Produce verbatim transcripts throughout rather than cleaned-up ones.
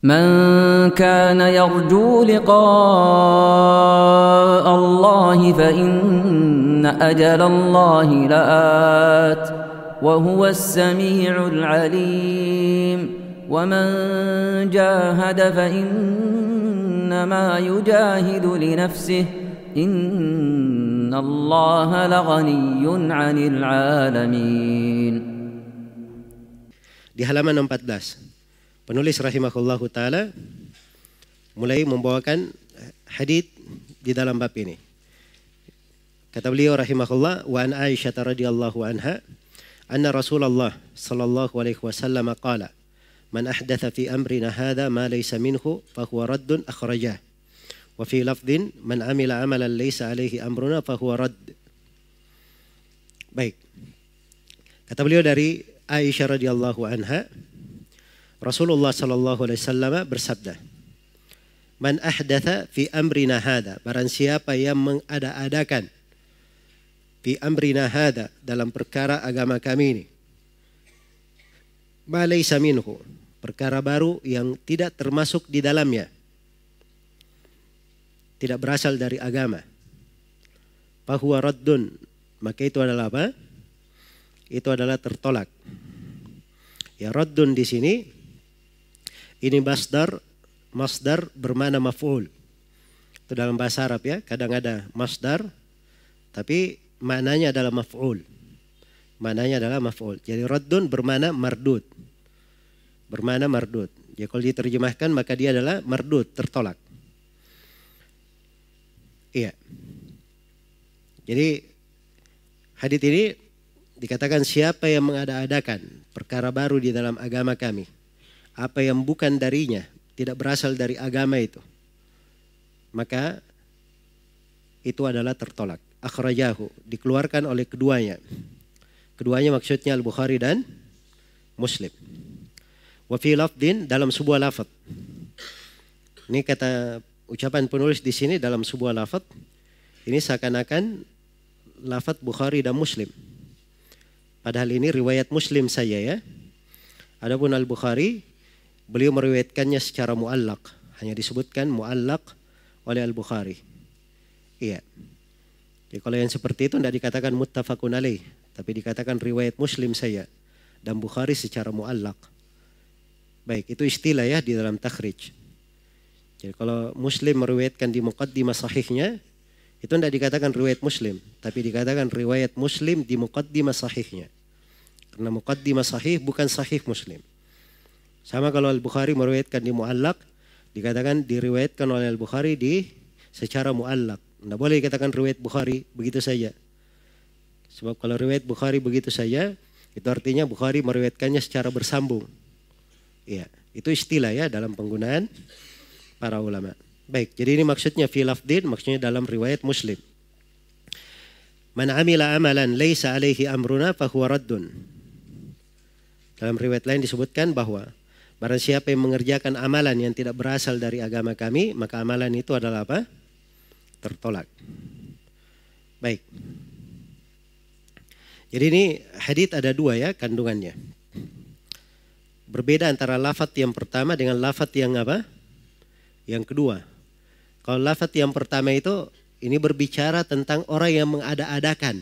من كان يرجو لقاء الله فإن أجل الله لآت وهو السميع العليم ومن جاهد فإنما يجاهد لنفسه إن الله لغني عن العالمين. Di halaman empat belas, penulis rahimahullahu ta'ala mulai membawakan hadits di dalam bab ini. Kata beliau rahimahullah, wa an Aisyah radhiyallahu anha anna Rasulullah sallallahu alaihi wasallam qala man ahdatha fi amrina hadha ma laysa minhu fahuwa raddun akhrajah wa fi lafdhin man amila amalan laysa alaihi amruna fahuwa radd. Baik. Kata beliau dari Aisyah radhiyallahu anha, Rasulullah sallallahu alaihi wasallam bersabda, man ahdatha fi amrina hadha, barang siapa yang mengada-adakan fi amrina hadha, dalam perkara agama kami ini, ma laysa minhu, perkara baru yang tidak termasuk di dalamnya, tidak berasal dari agama, fahuwa raddun, maka itu adalah apa? Itu adalah tertolak. Ya, raddun di sini ini masdar, masdar bermakna maf'ul. Itu dalam bahasa Arab ya, kadang ada masdar tapi maknanya adalah maf'ul. Maknanya adalah maf'ul. Jadi raddun bermakna mardud. Bermakna mardud. Ya, kalau diterjemahkan maka dia adalah mardud, tertolak. Iya. Jadi hadits ini dikatakan siapa yang mengada-adakan perkara baru di dalam agama kami, apa yang bukan darinya, tidak berasal dari agama itu, maka itu adalah tertolak. Akhrajahu, dikeluarkan oleh keduanya. Keduanya maksudnya Al-Bukhari dan Muslim. Wa fi lafdin, dalam sebuah lafaz. Ini kata ucapan penulis di sini dalam sebuah lafaz. Ini seakan-akan lafaz Bukhari dan Muslim. Padahal ini riwayat Muslim saja ya. Adapun Al-Bukhari, beliau meriwayatkannya secara muallaq, hanya disebutkan muallaq oleh Al-Bukhari. Iya. Jadi kalau yang seperti itu tidak dikatakan muttafaqun alaih, tapi dikatakan riwayat Muslim saja dan Bukhari secara muallaq. Baik, itu istilah ya di dalam takhrij. Jadi kalau Muslim meriwayatkan di muqaddimah sahihnya, itu tidak dikatakan riwayat Muslim, tapi dikatakan riwayat Muslim di muqaddimah sahihnya. Karena muqaddimah sahih bukan sahih Muslim. Sama kalau Al-Bukhari meriwayatkan di muallaq, dikatakan diriwayatkan oleh Al-Bukhari di secara muallaq. Tidak boleh dikatakan riwayat Bukhari begitu saja. Sebab kalau riwayat Bukhari begitu saja, itu artinya Bukhari meriwayatkannya secara bersambung. Iya, itu istilah ya dalam penggunaan para ulama. Baik, jadi ini maksudnya fi lafdin, maksudnya dalam riwayat Muslim. Man amila amalan laisa alaihi amruna fahuwa raddun. Dalam riwayat lain disebutkan bahwa barang siapa yang mengerjakan amalan yang tidak berasal dari agama kami, maka amalan itu adalah apa? Tertolak. Baik. Jadi ini hadits ada dua ya kandungannya. Berbeda antara lafaz yang pertama dengan lafaz yang apa? Yang kedua. Kalau lafaz yang pertama itu ini berbicara tentang orang yang mengada-adakan.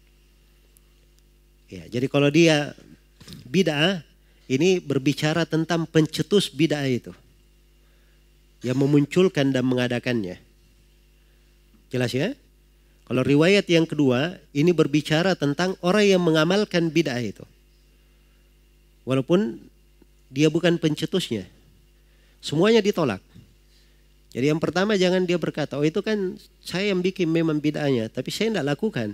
Ya, jadi kalau dia bid'ah, ini berbicara tentang pencetus bid'ah itu, yang memunculkan dan mengadakannya. Jelas ya? Kalau riwayat yang kedua, ini berbicara tentang orang yang mengamalkan bid'ah itu. Walaupun dia bukan pencetusnya. Semuanya ditolak. Jadi yang pertama jangan dia berkata, oh itu kan saya yang bikin memang bid'ahnya, tapi saya tidak lakukan.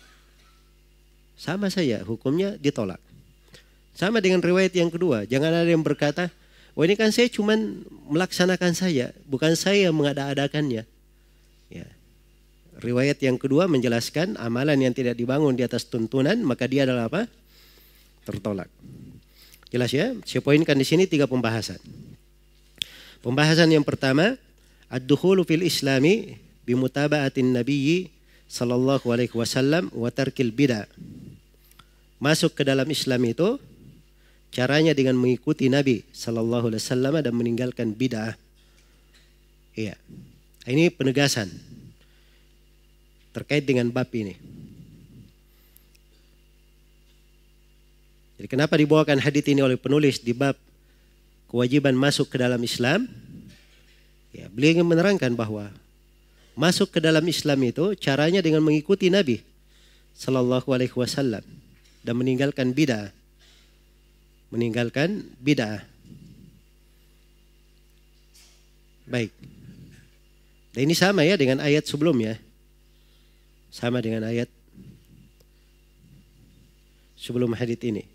Sama saja, hukumnya ditolak. Sama dengan riwayat yang kedua, jangan ada yang berkata, oh ini kan saya cuma melaksanakan saja, bukan saya yang mengada-adakannya. Ya. Riwayat yang kedua menjelaskan amalan yang tidak dibangun di atas tuntunan, maka dia adalah apa? Tertolak. Jelas ya? Saya poinkan di sini tiga pembahasan. Pembahasan yang pertama, ad-dukhulu fil islami bimutaba'atin nabiyyi sallallahu alaihi wasallam wa tarkil bid'ah. Masuk ke dalam Islam itu Caranya dengan mengikuti Nabi Sallallahu Alaihi Wasallam dan meninggalkan bid'ah. Iya, ini penegasan terkait dengan bab ini. Jadi kenapa dibawakan hadits ini oleh penulis di bab kewajiban masuk ke dalam Islam? Ya, beliau ingin menerangkan bahwa masuk ke dalam Islam itu caranya dengan mengikuti Nabi Sallallahu Alaihi Wasallam dan meninggalkan bid'ah. Meninggalkan bid'ah. Baik. Dan ini sama ya dengan ayat sebelumnya. Sama dengan ayat sebelum hadits ini.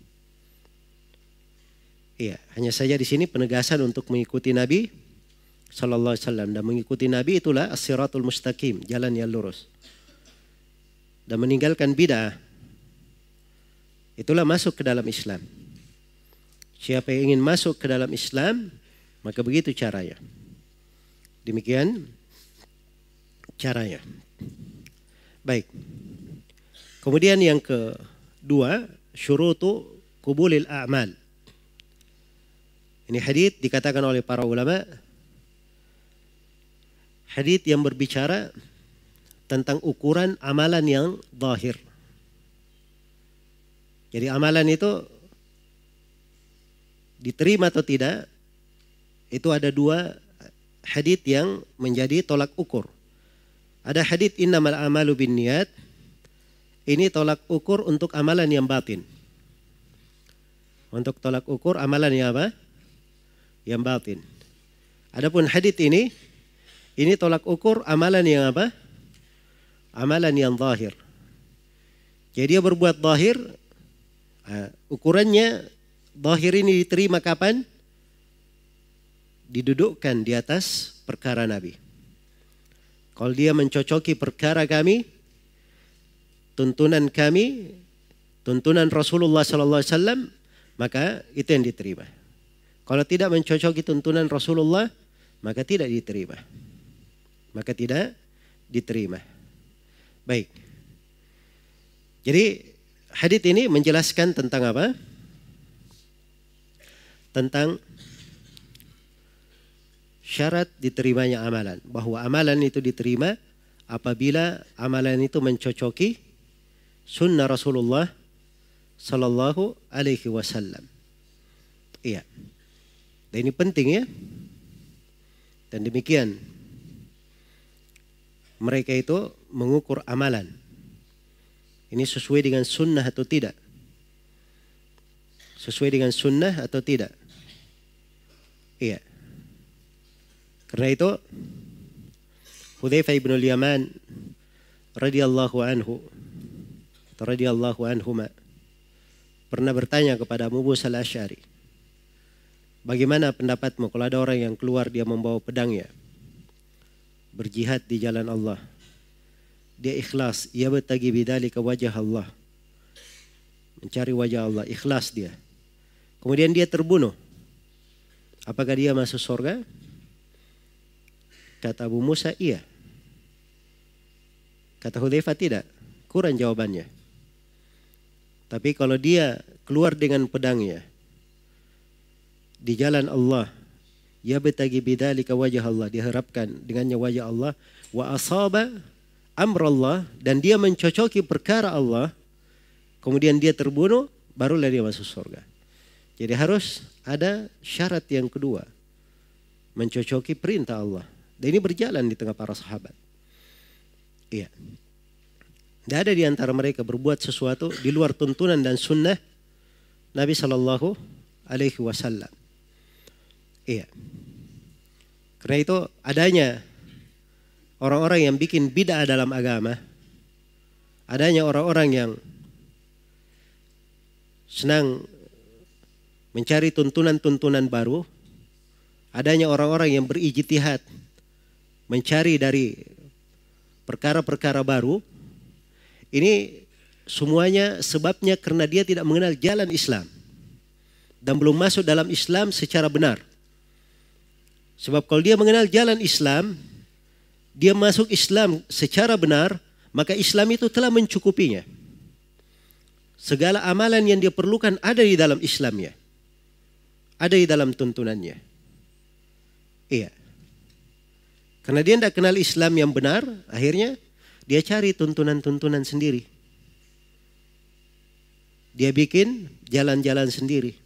Iya, hanya saja di sini penegasan untuk mengikuti Nabi Sallallahu Alaihi Wasallam, dan mengikuti Nabi itulah as-siratul mustaqim, jalan yang lurus. Dan meninggalkan bid'ah, itulah masuk ke dalam Islam. Siapa yang ingin masuk ke dalam Islam, maka begitu caranya. Demikian caranya. Baik. Kemudian yang kedua, syurutu qubulil a'mal. Ini hadits dikatakan oleh para ulama, hadits yang berbicara tentang ukuran amalan yang zahir. Jadi amalan itu diterima atau tidak, itu ada dua hadits yang menjadi tolak ukur. Ada hadits innamal a'malu binniyat, ini tolak ukur untuk amalan yang batin. Untuk tolak ukur amalan yang apa? Yang batin. Adapun hadits ini, ini tolak ukur amalan yang apa? Amalan yang zahir. Jadi dia berbuat zahir, uh, ukurannya zahir ini diterima kapan? Didudukkan di atas perkara Nabi. Kalau dia mencocoki perkara kami, tuntunan kami, tuntunan Rasulullah Sallallahu Alaihi Wasallam, maka itu yang diterima. Kalau tidak mencocoki tuntunan Rasulullah, maka tidak diterima. Maka tidak diterima. Baik. Jadi hadits ini menjelaskan tentang apa? Tentang syarat diterimanya amalan. Bahwa amalan itu diterima apabila amalan itu mencocoki sunnah Rasulullah Sallallahu Alaihi Wasallam. Iya. Dan ini penting ya. Dan demikian mereka itu mengukur amalan. Ini sesuai dengan sunnah atau tidak? Sesuai dengan sunnah atau tidak? Iya. Karena itu Hudzaifah bin al-Yaman radhiyallahu anhu radhiyallahu anhuma pernah bertanya kepada Abu Musa al-Asy'ari, bagaimana pendapatmu kalau ada orang yang keluar dia membawa pedangnya berjihad di jalan Allah, dia ikhlas, ia bertagi bidzalika wajah Allah, mencari wajah Allah, ikhlas dia, kemudian dia terbunuh, apakah dia masuk surga? Kata Abu Musa, iya. Kata Hudzaifah, tidak. Kurang jawabannya. Tapi kalau dia keluar dengan pedangnya di jalan Allah, ya betagi bidzalika wajah Allah, diharapkan dengannya wajah Allah, wa asaba amrallah, dan dia mencocoki perkara Allah, kemudian dia terbunuh, barulah dia masuk surga. Jadi harus ada syarat yang kedua, mencocoki perintah Allah. Dan ini berjalan di tengah para sahabat. Iya. Tidak ada di antara mereka berbuat sesuatu di luar tuntunan dan sunnah Nabi Sallallahu Alaihi Wasallam. Iya. Karena itu adanya orang-orang yang bikin bid'ah dalam agama, adanya orang-orang yang senang mencari tuntunan-tuntunan baru, adanya orang-orang yang berijtihad mencari dari perkara-perkara baru, ini semuanya sebabnya karena dia tidak mengenal jalan Islam dan belum masuk dalam Islam secara benar. Sebab kalau dia mengenal jalan Islam, dia masuk Islam secara benar, maka Islam itu telah mencukupinya. segala amalan yang dia perlukan ada di dalam Islamnya. Ada di dalam tuntunannya. Iya. Karena dia tidak kenal Islam yang benar, akhirnya dia cari tuntunan-tuntunan sendiri. Dia bikin jalan-jalan sendiri.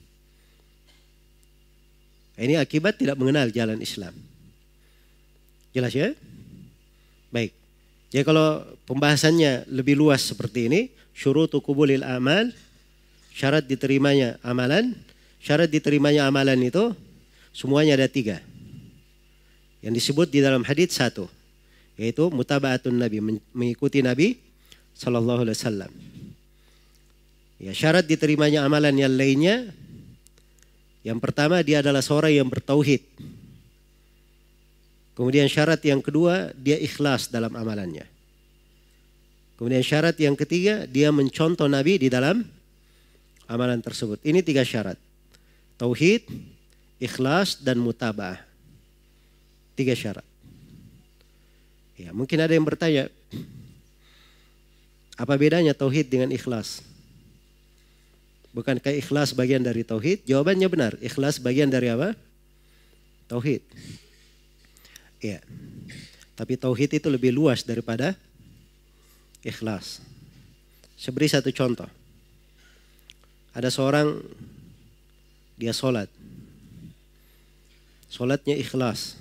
Ini akibat tidak mengenal jalan Islam. Jelas ya? Baik. Jadi kalau pembahasannya lebih luas seperti ini, syurutu qubulil amal, syarat diterimanya amalan, syarat diterimanya amalan itu semuanya ada tiga. Yang disebut di dalam hadits satu, yaitu mutaba'atun Nabi, mengikuti Nabi Sallallahu Alaihi Wasallam. Ya, syarat diterimanya amalan yang lainnya, yang pertama dia adalah seorang yang bertauhid. Kemudian syarat yang kedua dia ikhlas dalam amalannya. Kemudian syarat yang ketiga dia mencontoh Nabi di dalam amalan tersebut. Ini tiga syarat. Tauhid, ikhlas dan mutaba'ah. Tiga syarat. Ya, mungkin ada yang bertanya, apa bedanya tauhid dengan ikhlas? Bukankah ikhlas bagian dari tauhid? Jawabannya benar. Ikhlas bagian dari apa? Tauhid. Ya. Tapi tauhid itu lebih luas daripada ikhlas. Saya beri satu contoh. Ada seorang dia sholat. Sholatnya ikhlas.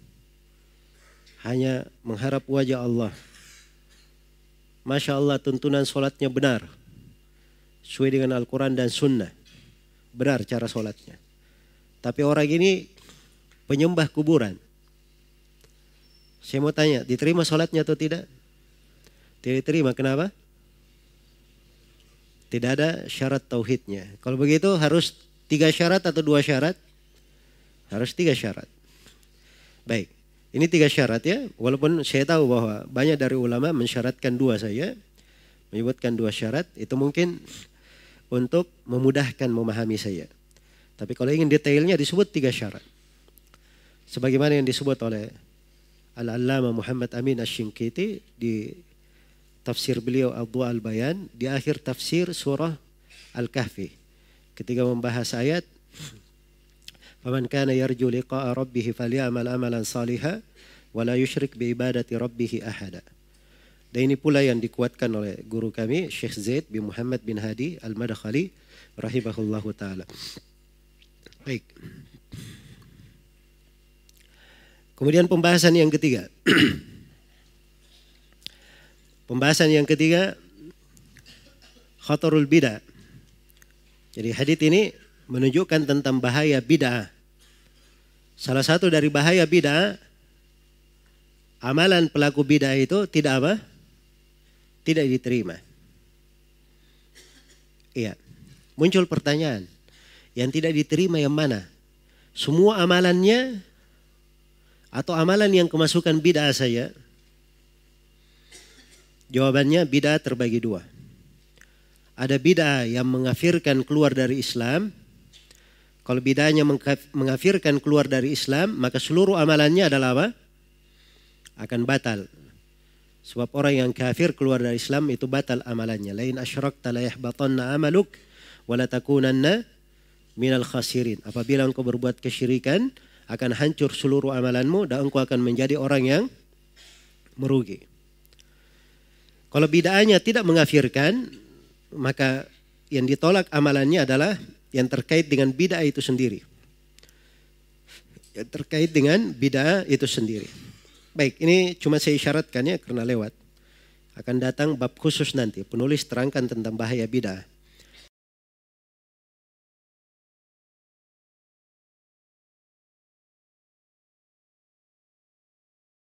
Hanya mengharap wajah Allah. Masya Allah, tuntunan sholatnya benar. Sesuai dengan Al-Quran dan Sunnah. Benar cara sholatnya. Tapi orang ini penyembah kuburan. Saya mau tanya, diterima sholatnya atau tidak? Tidak diterima, kenapa? Tidak ada syarat tauhidnya. Kalau begitu harus tiga syarat atau dua syarat? Harus tiga syarat. Baik, ini tiga syarat ya. Walaupun saya tahu bahwa banyak dari ulama mensyaratkan dua saja. Menyebutkan dua syarat, itu mungkin untuk memudahkan memahami saya. Tapi kalau ingin detailnya disebut tiga syarat. Sebagaimana yang disebut oleh Al-Allamah Muhammad Amin Asy-Shinqiti di tafsir beliau Adwa al-Bayan di akhir tafsir surah Al-Kahfi. Ketika membahas ayat faman kana yarju liqa'a rabbih falyamal amalan salihan wa la yusyrik bi ibadati rabbih ahada. Dan ini pula yang dikuatkan oleh guru kami Syekh Zaid bin Muhammad bin Hadi Al-Madkhali rahimahullahu taala. Baik. Kemudian pembahasan yang ketiga. Pembahasan yang ketiga khatarul bid'ah. Jadi hadits ini menunjukkan tentang bahaya bid'ah. Salah satu dari bahaya bid'ah, amalan pelaku bid'ah itu tidak apa? Tidak diterima. Iya. Muncul pertanyaan, yang tidak diterima yang mana? Semua amalannya atau amalan yang kemasukan bid'ah saja? Jawabannya bid'ah terbagi dua. Ada bid'ah yang mengafirkan keluar dari Islam. Kalau bid'ahnya mengafirkan keluar dari Islam, maka seluruh amalannya adalah apa? Akan batal. Sebab orang yang kafir keluar dari Islam itu batal amalannya. Lain asyrakta la yahbatanna amaluk wa la takunanna minal khasirin. Apabila engkau berbuat kesyirikan, akan hancur seluruh amalanmu dan engkau akan menjadi orang yang merugi. Kalau bid'ahnya tidak mengafirkan, maka yang ditolak amalannya adalah yang terkait dengan bid'ah itu sendiri. Yang terkait dengan bid'ah itu sendiri. Baik, ini cuma saya isyaratkan ya karena lewat. Akan datang bab khusus nanti, penulis terangkan tentang bahaya bid'ah.